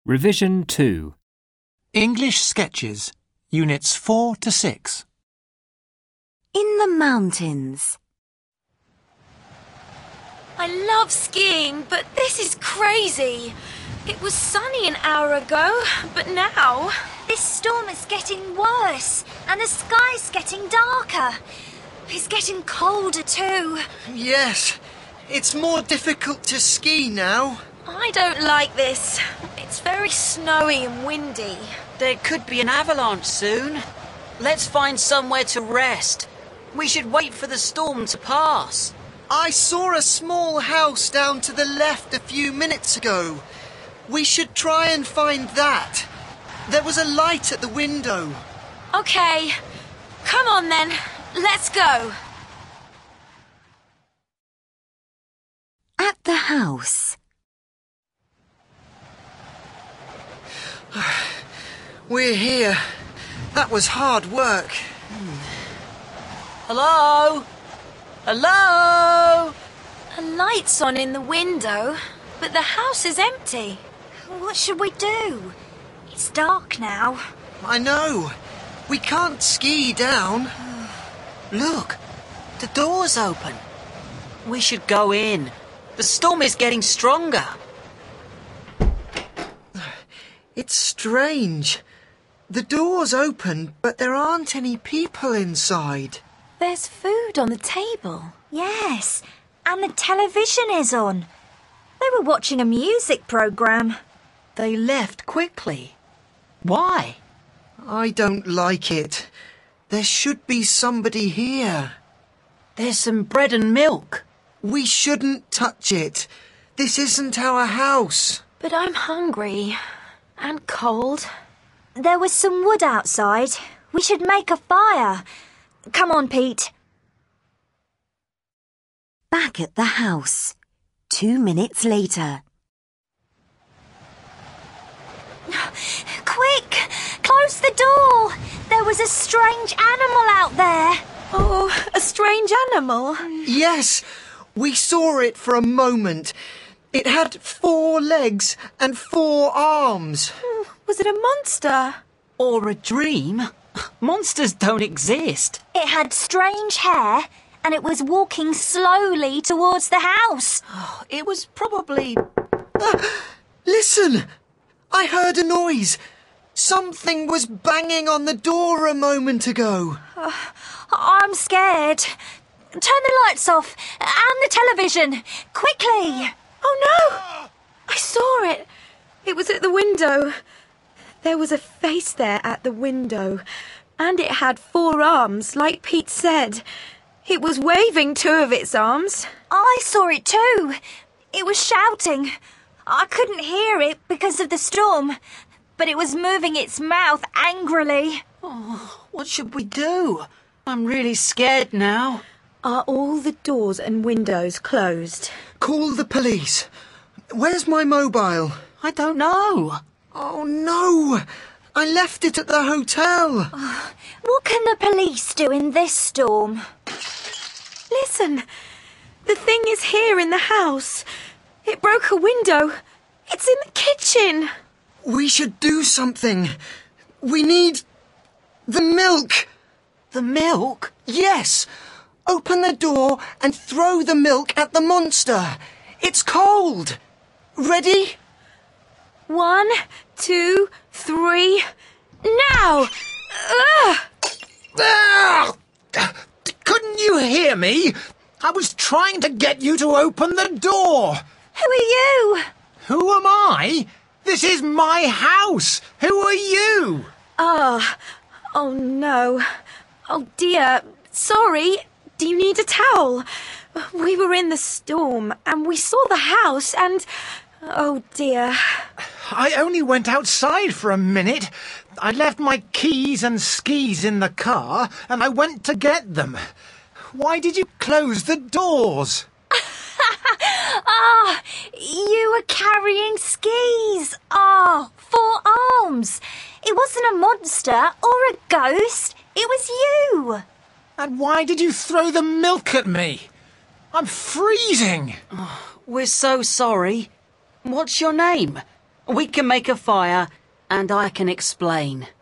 Revision 2. English Sketches, Units 4 to 6. In the mountains. I love skiing, but this is crazy. It was sunny an hour ago, but now... This storm is getting worse, and the sky's getting darker. It's getting colder too. Yes, it's more difficult to ski now. I don't like this. It's very snowy and windy. There could be an avalanche soon. Let's find somewhere to rest. We should wait for the storm to pass. I saw a small house down to the left a few minutes ago. We should try and find that. There was a light at the window. Okay, come on then. Let's go. At the house. We're here. That was hard work. Hello? Hello? A light's on in the window, but the house is empty. What should we do? It's dark now. I know. We can't ski down. Look, the door's open. We should go in. The storm is getting stronger. It's strange. The door's open, but there aren't any people inside. There's food on the table. Yes, and the television is on. They were watching a music programme. They left quickly. Why? I don't like it. There should be somebody here. There's some bread and milk. We shouldn't touch it. This isn't our house. But I'm hungry and cold. There was some wood outside. We should make a fire. Come on, Pete. Back at the house. 2 minutes later. Quick! Close the door! There was a strange animal out there. Oh, a strange animal. Yes, we saw it for a moment. It had 4 legs and 4 arms. Was it a monster? Or a dream? Monsters don't exist. It had strange hair and it was walking slowly towards the house. It was probably... Listen! I heard a noise. Something was banging on the door a moment ago. I'm scared. Turn the lights off and the television. Quickly! Oh no! I saw it. It was at the window. There was a face there at the window. And it had 4 arms, like Pete said. It was waving 2 of its arms. I saw it too. It was shouting. I couldn't hear it because of the storm, but it was moving its mouth angrily. Oh, what should we do? I'm really scared now. Are all the doors and windows closed? Call the police. Where's my mobile? I don't know. Oh no! I left it at the hotel. What can the police do in this storm? Listen, the thing is here in the house. It broke a window. It's in the kitchen. We should do something. We need the milk. The milk? Yes. Open the door and throw the milk at the monster. It's cold. Ready? 1, 2, 3. Now! Ugh! Ah! Couldn't you hear me? I was trying to get you to open the door. Who are you? Who am I? This is my house. Who are you? Oh no. Oh dear. Sorry. Do you need a towel? We were in the storm and we saw the house and... Oh dear. I only went outside for a minute. I left my keys and skis in the car and I went to get them. Why did you close the doors? You were carrying skis. 4 arms. It wasn't a monster or a ghost. It was you. And why did you throw the milk at me? I'm freezing. We're so sorry. What's your name? We can make a fire, and I can explain.